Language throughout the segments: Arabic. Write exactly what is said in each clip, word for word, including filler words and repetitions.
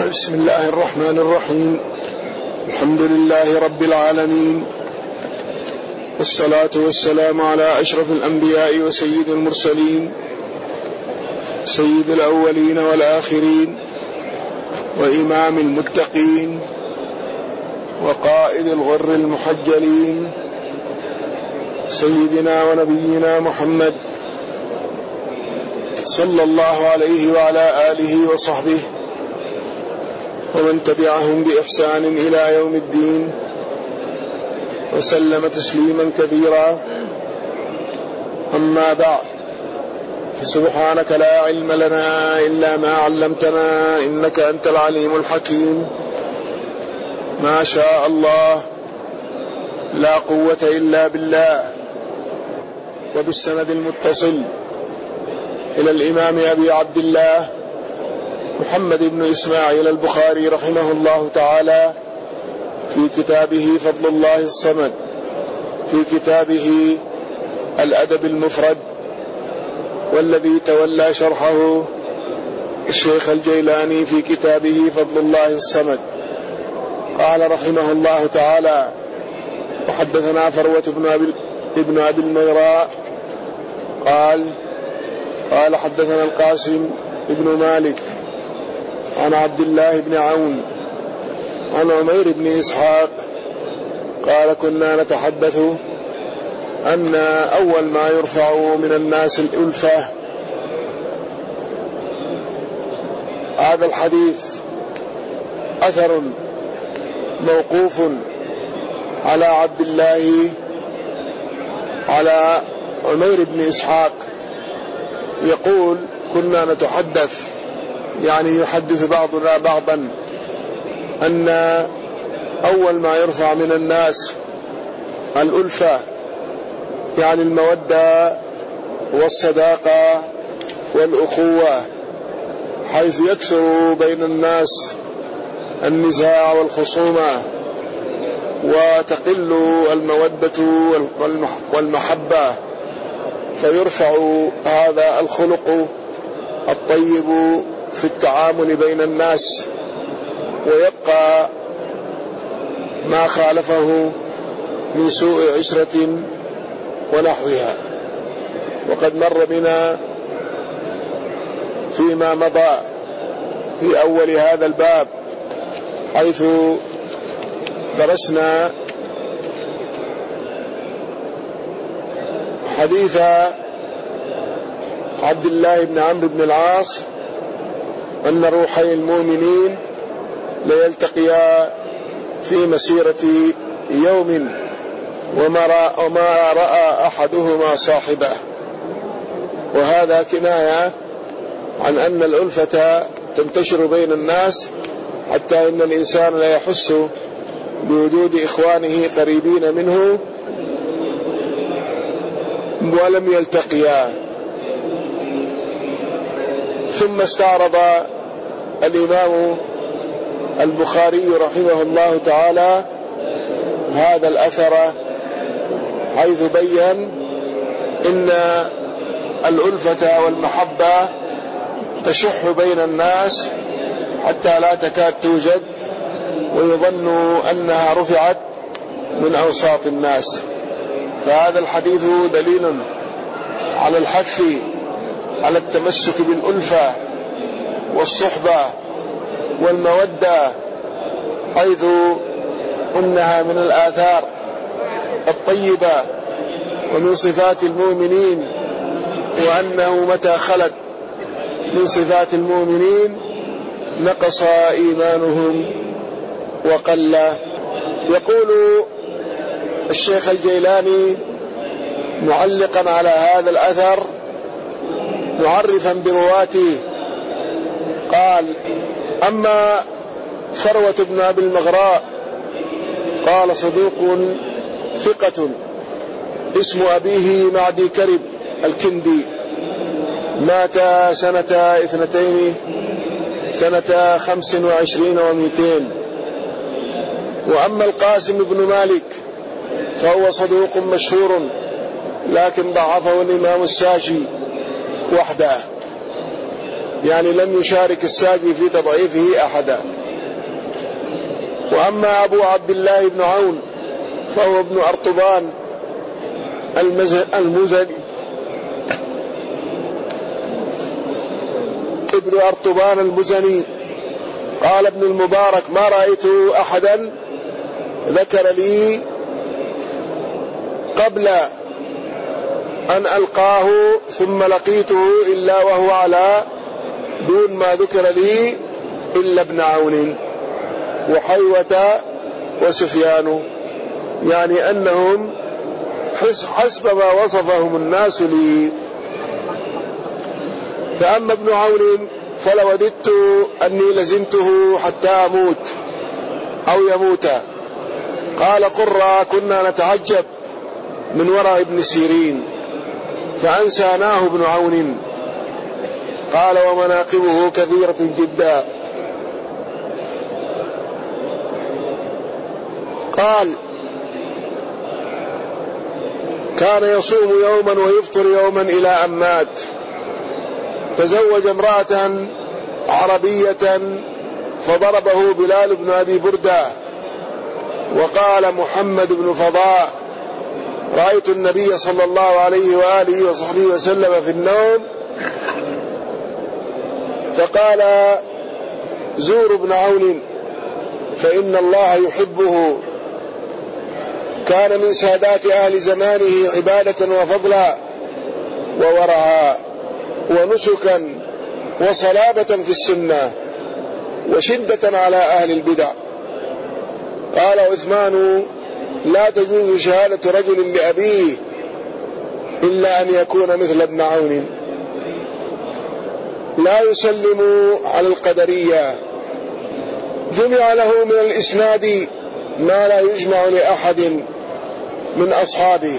بسم الله الرحمن الرحيم. الحمد لله رب العالمين، والصلاة والسلام على أشرف الأنبياء وسيد المرسلين، سيد الأولين والآخرين، وإمام المتقين، وقائد الغر المحجلين، سيدنا ونبينا محمد صلى الله عليه وعلى آله وصحبه ومن تبعهم بإحسان إلى يوم الدين، وسلم تسليما كثيرا. أما بعد، فسبحانك لا علم لنا إلا ما علمتنا إنك أنت العليم الحكيم. ما شاء الله لا قوة إلا بالله. وبالسند المتصل إلى الإمام أبي عبد الله محمد بن إسماعيل البخاري رحمه الله تعالى في كتابه فضل الله الصمد، في كتابه الأدب المفرد، والذي تولى شرحه الشيخ الجيلاني في كتابه فضل الله الصمد. قال رحمه الله تعالى: وحدثنا فروة بن أبي, ابن أبي الميراء قال قال حدثنا القاسم ابن مالك عن عبد الله بن عون عن عمير بن إسحاق قال: كنا نتحدث أن أول ما يرفع من الناس الألفة. هذا الحديث أثر موقوف على عبد الله على عمير بن إسحاق، يقول: كنا نتحدث، يعني يحدث بعضنا بعضا، أن أول ما يرفع من الناس الألفة، يعني المودة والصداقة والأخوة، حيث يكثر بين الناس النزاع والخصومة، وتقل المودة والمحبة، فيرفع هذا الخلق الطيب في التعامل بين الناس، ويبقى ما خالفه من سوء عشرة ونحوها. وقد مر بنا فيما مضى في أول هذا الباب حيث درسنا حديث عبد الله بن عمرو بن العاص أن روحي المؤمنين ليلتقيا في مسيرة يوم وما رأى أحدهما صاحبه. وهذا كناية عن أن الألفة تنتشر بين الناس، حتى إن الإنسان لا يحس بوجود إخوانه قريبين منه ولم يلتقيا. ثم استعرض الإمام البخاري رحمه الله تعالى هذا الأثر، حيث بين إن الألفة والمحبة تشح بين الناس حتى لا تكاد توجد، ويظن أنها رفعت من أوساط الناس. فهذا الحديث دليل على الحث على التمسك بالألفة والصحبة والمودة، حيث إنها من الآثار الطيبة ومن صفات المؤمنين، وأنه متى خلت من صفات المؤمنين نقص إيمانهم وقل. يقول الشيخ الجيلاني معلقا على هذا الأثر معرفا برواته، قال: أما فروة بن أبي المغراء قال: صدوق ثقة، اسم أبيه معدي كرب الكندي، مات سنة اثنتين سنة خمس وعشرين ومئتين. وأما القاسم بن مالك فهو صدوق مشهور، لكن ضعفه الإمام الساجي وحده. يعني لم يشارك الساجي في تضعيفه أحدا. وأما أبو عبد الله بن عون فهو ابن أرطبان المزني ابن أرطبان المزني. قال ابن المبارك: ما رأيت أحدا ذكر لي قبل أن ألقاه ثم لقيته إلا وهو على دون ما ذكر لي إلا ابن عون وحيوة وسفيان، يعني أنهم حسب ما وصفهم الناس لي. فأما ابن عون فلوددت أني لزمته حتى أموت أو يموت. قال قرة: كنا نتعجب من وراء ابن سيرين فأنساناه ابن عون. قال: ومناقبه كثيرة جدا. قال: كان يصوم يوما ويفطر يوما إلى أن مات. تزوج امرأة عربية فضربه بلال بن أبي بردة وقال محمد بن فضاء: رأيت النبي صلى الله عليه وآله وصحبه وسلم في النوم فقال: زور ابن عون فإن الله يحبه. كان من سادات أهل زمانه عبادة وفضلا وورعا ونسكا وصلابة في السنة وشدة على أهل البدع. قال عثمان: لا تجوز شهادة رجل لأبيه إلا أن يكون مثل ابن عون. لا يسلم على القدرية. جمع له من الإسناد ما لا يجمع لأحد من أصحابه.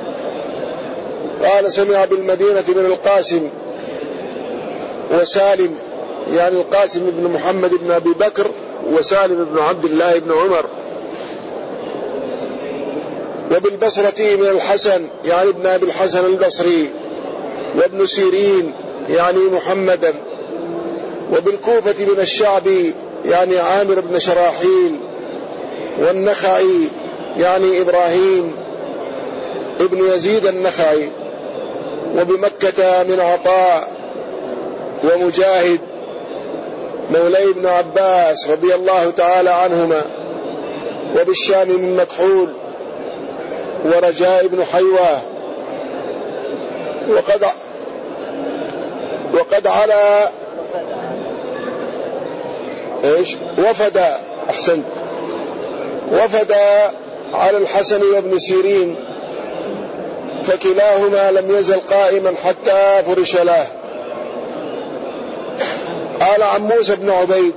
قال: سمع بالمدينة من القاسم وسالم، يعني القاسم بن محمد بن أبي بكر وسالم بن عبد الله بن عمر. وبالبصرة من الحسن، يعني ابن أبي الحسن البصري، وابن سيرين يعني محمدا. وبالكوفة من الشعبي، يعني عامر بن شراحيل. والنخعي يعني إبراهيم ابن يزيد النخعي. وبمكة من عطاء ومجاهد مولي ابن عباس رضي الله تعالى عنهما. وبالشام من مكحول ورجاء بن حيوة. وقد وقد على ايش وفد احسنت وفد على الحسن وابن سيرين فكلاهما لم يزل قائما حتى فرش له. قال عن موسى بن عبيد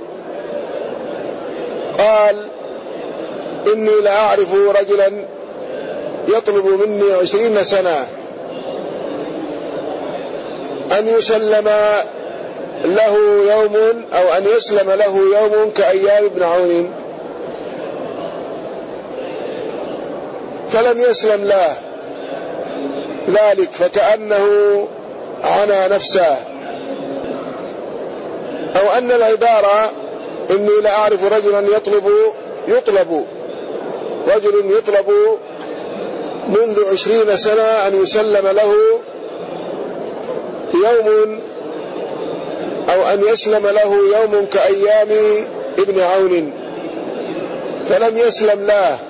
قال: إني لأعرف رجلا يطلب مني عشرين سنة أن يسلم له يوم أو أن يسلم له يوم كأيام ابن عون، فلم يسلم له ذلك فكأنه عنى نفسه. أو أن العبارة: إني لأعرف رجلا يطلب يطلب رجل يطلب منذ عشرين سنة أن يسلم له يوم أو أن يسلم له يوم كأيام ابن عون فلم يسلم له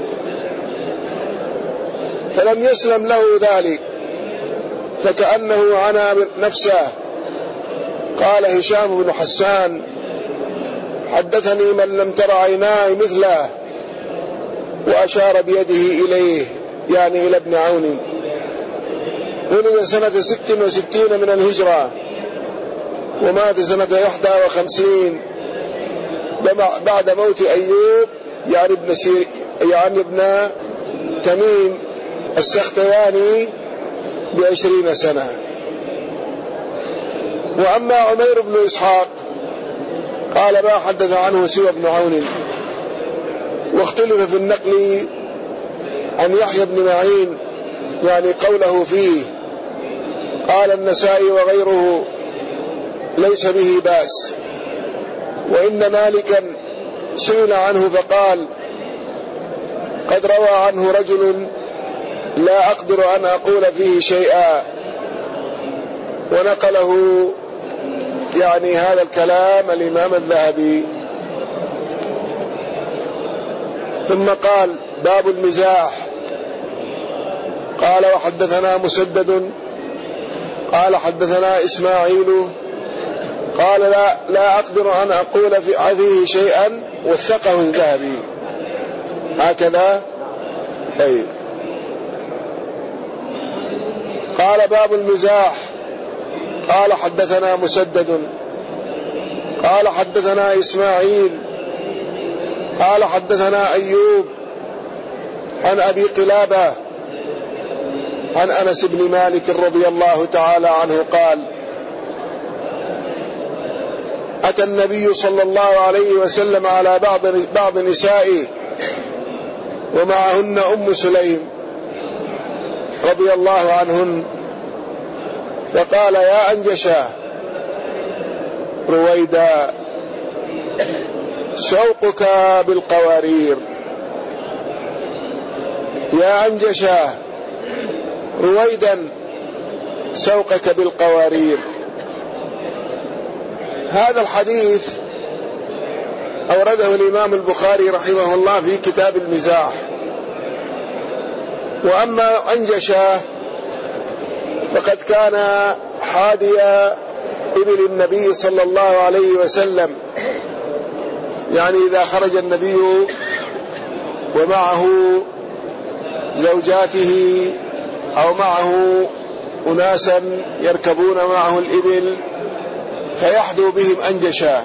فلم يسلم له ذلك فكأنه عنى نفسه. قال هشام بن حسان: حدثني من لم تر عيناي مثله، وأشار بيده إليه يعني إلى ابن عون. ولد سنة ست وستين من الهجرة ومات سنة إحدى وخمسين بعد موت أيوب يعني ابن سير يعني ابن تميم السختياني بعشرين سنة. وأما عمير بن إسحاق قال: ما حدث عنه سوى ابن عون. واختلف في النقل عن يحيى بن معين يعني قوله فيه. قال النسائي وغيره: ليس به بأس. وإن مالكا سئل عنه فقال: قد روى عنه رجل لا أقدر أن أقول فيه شيئا، ونقله يعني هذا الكلام الإمام الذهبي. ثم قال: باب المزاح. قال: وحدثنا مسدد قال حدثنا إسماعيل قال: لا, لا أقدر أن أقول فيه شيئا، وثقه الذهبي هكذا. طيب. قال: باب المزاح. قال: حدثنا مسدد قال حدثنا إسماعيل قال حدثنا أيوب عن أبي قلابة عن أنس بن مالك رضي الله تعالى عنه قال: أتى النبي صلى الله عليه وسلم على بعض بعض نسائه ومعهن أم سليم رضي الله عنهن، فقال: يا أنجشا رويدا شوقك بالقوارير. يا أنجشا رويدا شوقك بالقوارير. هذا الحديث أورده الإمام البخاري رحمه الله في كتاب المزاح. وأما أنجشا فقد كان حادي إبل النبي صلى الله عليه وسلم، يعني إذا خرج النبي ومعه زوجاته أو معه أناسا يركبون معه الإبل فيحدو بهم أنجشا،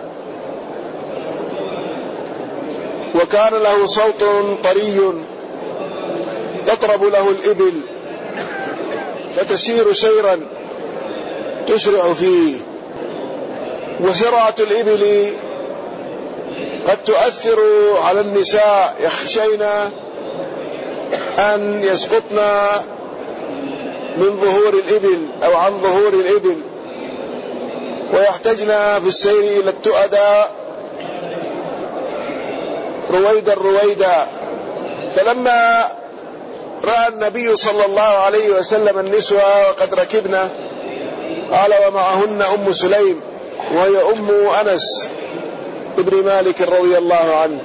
وكان له صوت طري تطرب له الإبل فتسير سيرا تسرع فيه. وسرعة الإبل قد تؤثر على النساء، يخشين أن يسقطن من ظهور الإبل أو عن ظهور الإبل، ويحتجن في السير إلى التؤدى رويدا رويدا. فلما رأى النبي صلى الله عليه وسلم النسوة وقد ركبنا قال: ومعهن أم سليم، وهي أم أنس ابن مالك رضي الله عنه.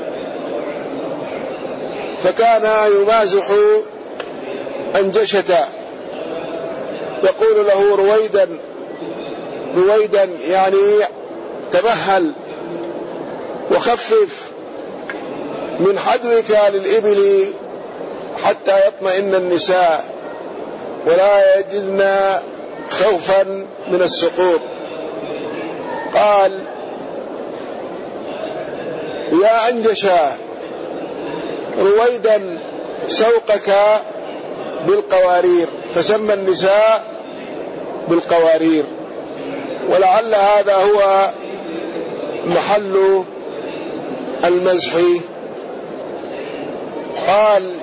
فكان يمازح أنجشة يقول له: رويدا رويدا، يعني تمهل وخفف من حدوك للإبل حتى يطمئن النساء ولا يجدن خوفا من السقوط. قال: يا أنجشا رويدا سوقك بالقوارير، فسمى النساء بالقوارير، ولعل هذا هو محل المزح. قال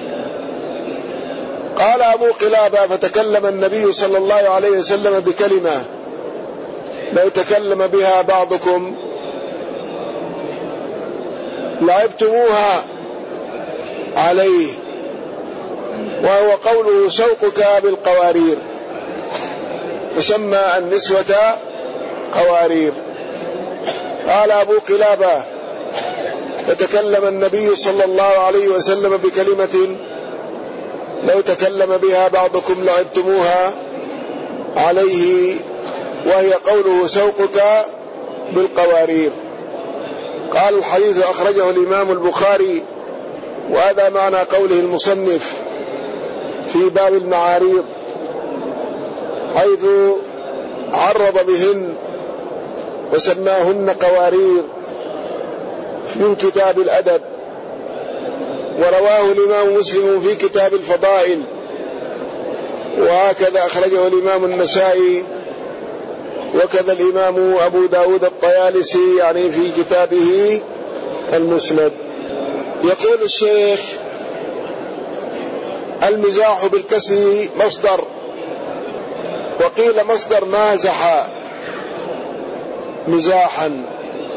قال أبو قلابة: فتكلم النبي صلى الله عليه وسلم بكلمة لو تكلم بها بعضكم لعبتموها عليه، وهو قوله: سوقك بالقوارير، فسمى النسوة قوارير. قال أبو قلابة: فتكلم النبي صلى الله عليه وسلم بكلمة لو تكلم بها بعضكم لعبتموها عليه، وهي قوله: سوقك بالقوارير. قال: الحديث أخرجه الإمام البخاري، وهذا معنى قوله المصنف في باب المعاريض، حيث عرض بهن وسماهن قوارير من كتاب الأدب. ورواه الإمام مسلم في كتاب الفضائل، وهكذا أخرجه الإمام النسائي، وكذا الإمام أبو داود الطيالسي يعني في كتابه المسند. يقول الشيخ: المزاح بالكسر مصدر، وقيل مصدر مازح، مزاحا.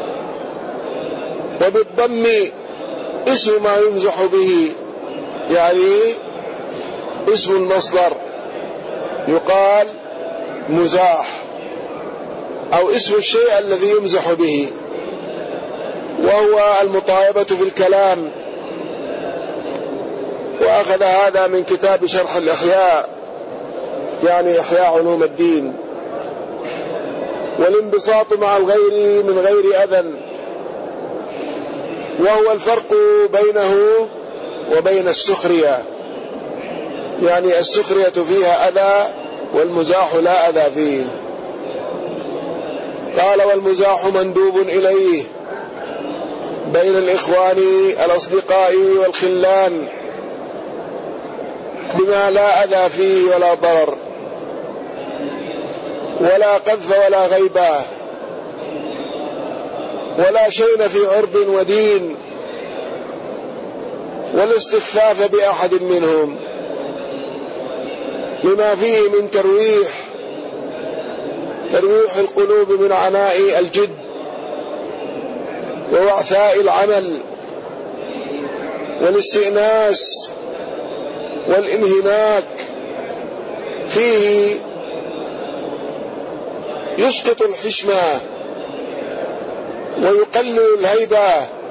وبالضم اسم ما يمزح به، يعني اسم المصدر يقال مزاح، أو اسم الشيء الذي يمزح به، وهو المطايبة في الكلام. وأخذ هذا من كتاب شرح الإحياء، يعني إحياء علوم الدين. والانبساط مع الغير من غير أذى، وهو الفرق بينه وبين السخرية، يعني السخرية فيها أذى والمزاح لا أذى فيه. قال: والمزاح مندوب إليه بين الإخوان الأصدقاء والخلان بما لا أذى فيه ولا ضرر ولا قذف ولا غيبة ولا شين في عرض ودين، والاستخفاف بأحد منهم لما فيه من ترويح ترويح القلوب من عناء الجد ووعثاء العمل والاستئناس والانهماك فيه، يسقط الحشمة ويقلل الهيبة،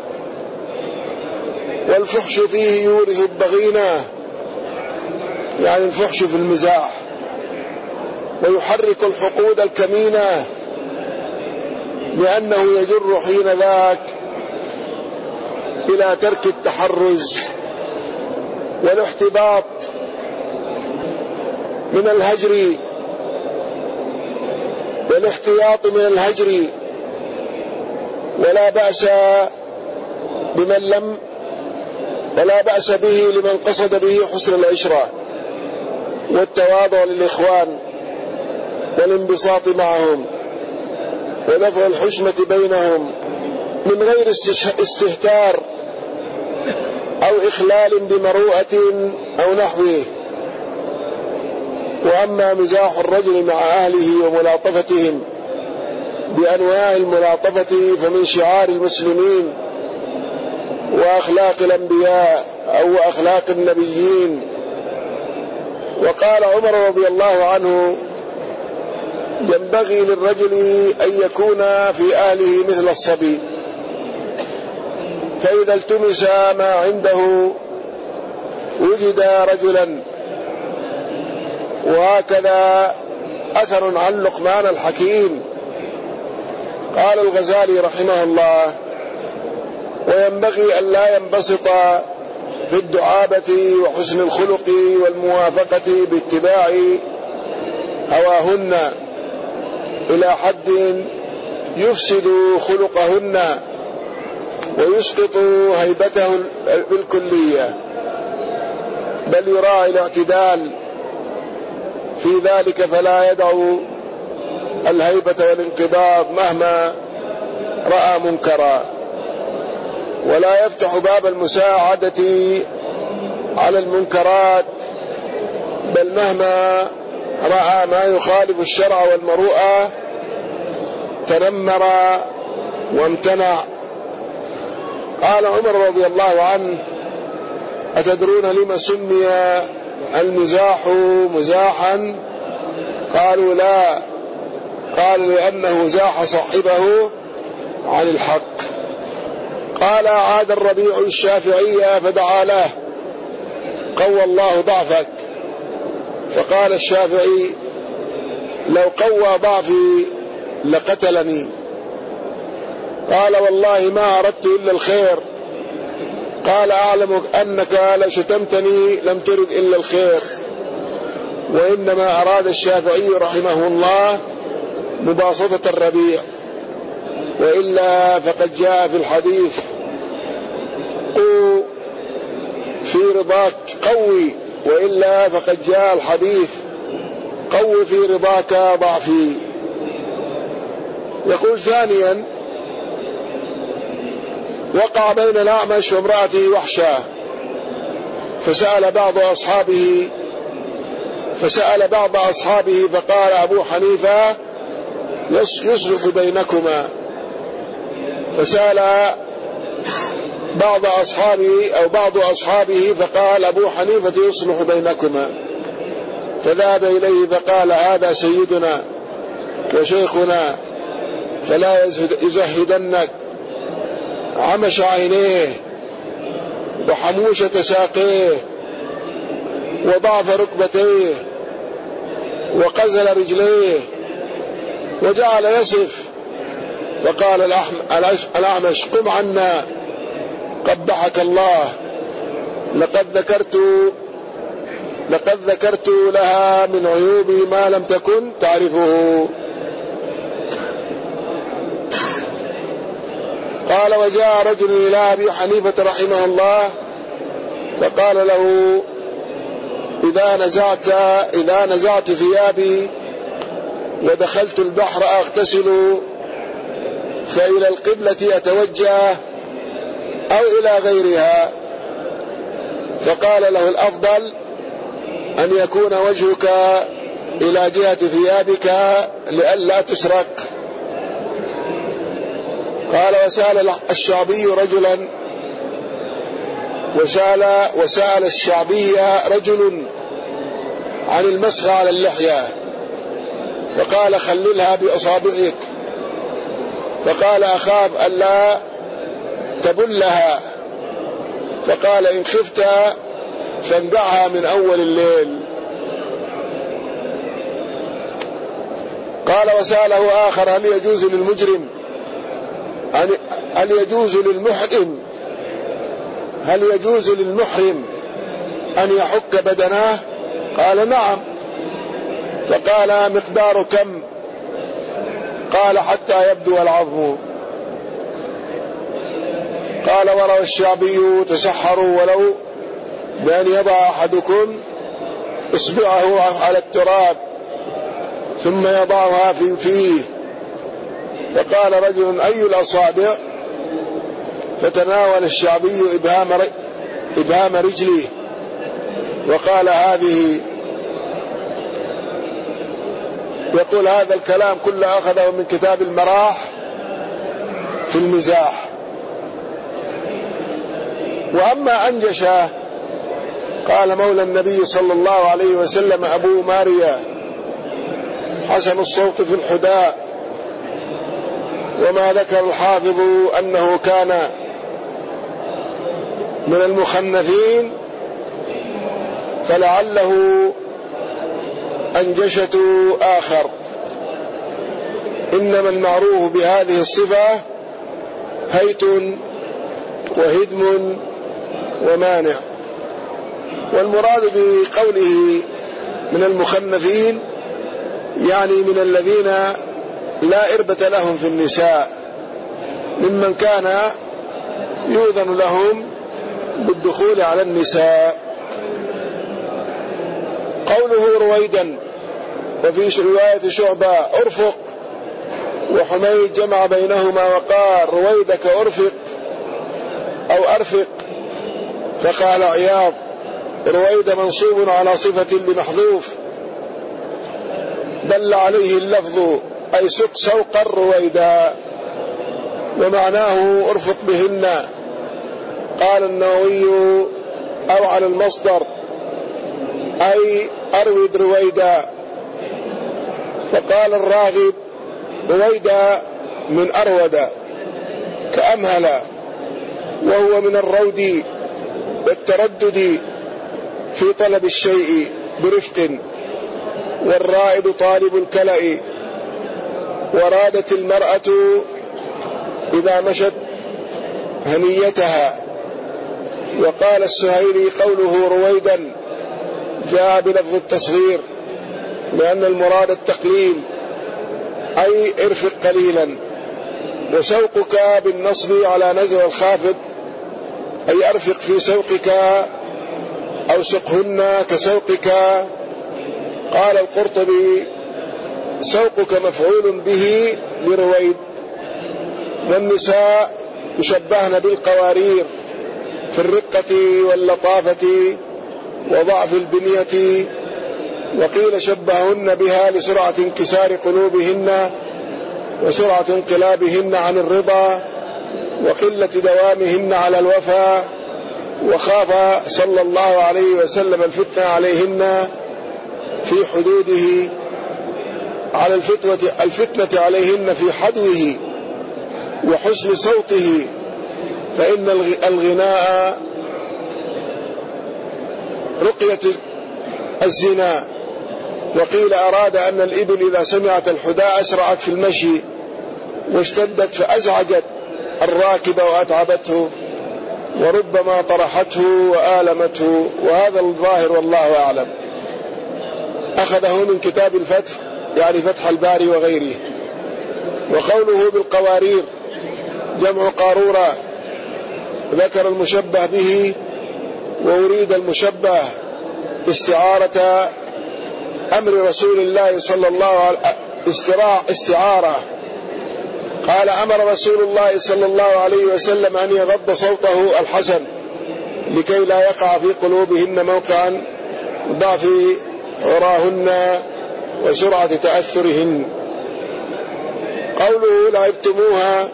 والفحش فيه يورث الضغينة، يعني الفحش في المزاح، ويحرك الحقود الكمينة، لأنه يجر حين ذاك إلى ترك التحرز والاحتباط من الهجر والاحتياط من الهجر. ولا بأس بمن لم ولا بأس به لمن قصد به حسن العشرة والتواضع للإخوان والانبساط معهم ودفع الحشمة بينهم من غير استهتار أو إخلال بمروءة أو نحوه. وأما مزاح الرجل مع أهله وملاطفتهم بأنواع الملاطفة فمن شعار المسلمين وأخلاق الأنبياء أو أخلاق النبيين. وقال عمر رضي الله عنه: ينبغي للرجل أن يكون في أهله مثل الصبي، فإذا التمس ما عنده وجد رجلا. وهكذا أثر عن لقمان الحكيم. قال الغزالي رحمه الله: وينبغي أن لا ينبسط في الدعابة وحسن الخلق والموافقة باتباع هواهن إلى حد يفسد خلقهن ويسقط هيبته بالكلية، بل يراعي الاعتدال في ذلك، فلا يدع الهيبة والانقباض مهما رأى منكرا، ولا يفتح باب المساعدة على المنكرات، بل مهما رأى ما يخالف الشرع والمروءة تنمر وامتنع. قال عمر رضي الله عنه: أتدرون لما سمي المزاح مزاحا؟ قالوا: لا. قال: لأنه زاح صاحبه عن الحق. قال: عاد الربيع الشافعي فدعا له: قوى الله ضعفك. فقال الشافعي: لو قوى ضعفي لقتلني. قال: والله ما أردت إلا الخير. قال: أعلم أنك لو شتمتني لم ترد إلا الخير. وإنما أراد الشافعي رحمه الله مباسطة الربيع، وإلا فقد جاء في الحديث: قو في رضاك قوي، وإلا فقد جاء الحديث: قو في رضاك ضعفي. يقول: ثانيا، وقع بين الأعمش وامرأته وحشة، فسأل بعض أصحابه فسأل بعض أصحابه فقال أبو حنيفة: يصلح بينكما. فسأل بعض أصحابه أو بعض أصحابه فقال أبو حنيفة يصلح بينكما، فذهب إليه فقال هذا سيدنا وشيخنا فلا يزهدنك، عمش عينيه وحموشة ساقيه وضعف ركبتيه وقزل رجليه وجعل يصف. فقال الأعمش قم عنا قبحك الله، لقد ذكرت لقد ذكرت لها من عيوبي ما لم تكن تعرفه. قال وجاء رجل إلى أبي حنيفة رحمه الله فقال له إذا نزعت إذا نزعت ثيابي ودخلت البحر أغتسل فإلى القبلة أتوجه أو إلى غيرها؟ فقال له الأفضل أن يكون وجهك إلى جهة ثيابك لئلا تسرق. قال وسأل الشعبي رجلا وسأل, وسأل الشعبي رجل عن المسح على اللحية فقال خللها بأصابعك، فقال أخاف ألا تبلها، فقال إن خفت فانقعها من أول الليل. قال وسأله آخر هل يجوز للمجرم هل يجوز للمحرم هل يجوز للمحرم أن يحك بدناه؟ قال نعم. فقال مقدار كم؟ قال حتى يبدو العظم. قال وروى الشعبي تسحروا ولو بأن يضع أحدكم إصبعه على التراب ثم يضعها في فيه. فقال رجل أي الأصابع؟ فتناول الشعبي إبهام إبهام رجله وقال هذه. يقول هذا الكلام كله أخذه من كتاب المراح في المزاح. وأما أنجشه قال مولى النبي صلى الله عليه وسلم أبو ماريا حسن الصوت في الحداء، وما ذكر الحافظ أنه كان من المخنثين فلعله أنجشة آخر، إنما المعروف بهذه الصفة هيت وهدم ومانع. والمراد بقوله من المخنثين يعني من الذين لا إربة لهم في النساء، ممن كان يؤذن لهم بالدخول على النساء. قوله رويدا وفي رواية شعبة أرفق، وحميد جمع بينهما وقال رويدك أرفق أو أرفق. فقال عياض رويد منصوب على صفة لمحذوف دل عليه اللفظ أي سق سوقا رويدا، ومعناه أرفق بهن. قال النووي أو على المصدر أي أرويد رويدا. فقال الراغب رويدا من أرود كأمهل، وهو من الرود والتردد في طلب الشيء برفق، والرائد طالب الكلأ. ورادت المرأة إذا مشت هنيتها. وقال السهيلي قوله رويدا جاء بلفظ التصغير لأن المراد التقليل أي ارفق قليلا. وسوقك بالنصب على نزع الخافض أي أرفق في سوقك أو سقهن كسوقك. قال القرطبي سوقك مفعول به لرويد. والنساء يشبهن بالقوارير في الرقة واللطافة وضعف البنية، وقيل شبههن بها لسرعة انكسار قلوبهن وسرعة انقلابهن عن الرضا وقلة دوامهن على الوفاء، وخاف صلى الله عليه وسلم الفتنة عليهن في حدوده، على الفتوة الفتنة عليهن في حدوه وحسن صوته، فإن الغناء رقية الزنا. وقيل أراد أن الإبل إذا سمعت الحداء أسرعت في المشي واشتدت فأزعجت الراكب وأتعبته وربما طرحته وآلمته، وهذا الظاهر والله أعلم. أخذه من كتاب الفتح يعني فتح الباري وغيره. وقوله بالقوارير جمع قارورة، ذكر المشبه به وأريد المشبه استعارة أمر رسول الله صلى الله عليه وسلم، استعارة. قال أمر رسول الله صلى الله عليه وسلم أن يغض صوته الحسن لكي لا يقع في قلوبهن موقعا ضعف عراهن وسرعة تأثرهن. قوله لعبتموها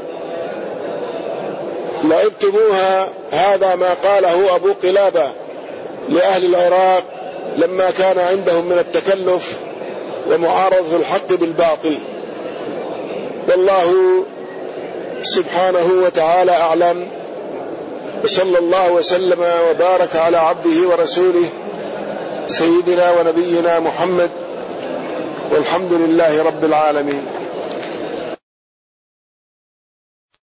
لعبتموها هذا ما قاله أبو قلابة لأهل العراق لما كان عندهم من التكلف ومعارضة الحق بالباطل. والله سبحانه وتعالى أعلم، وصلى الله وسلم وبارك على عبده ورسوله سيدنا ونبينا محمد، والحمد لله رب العالمين.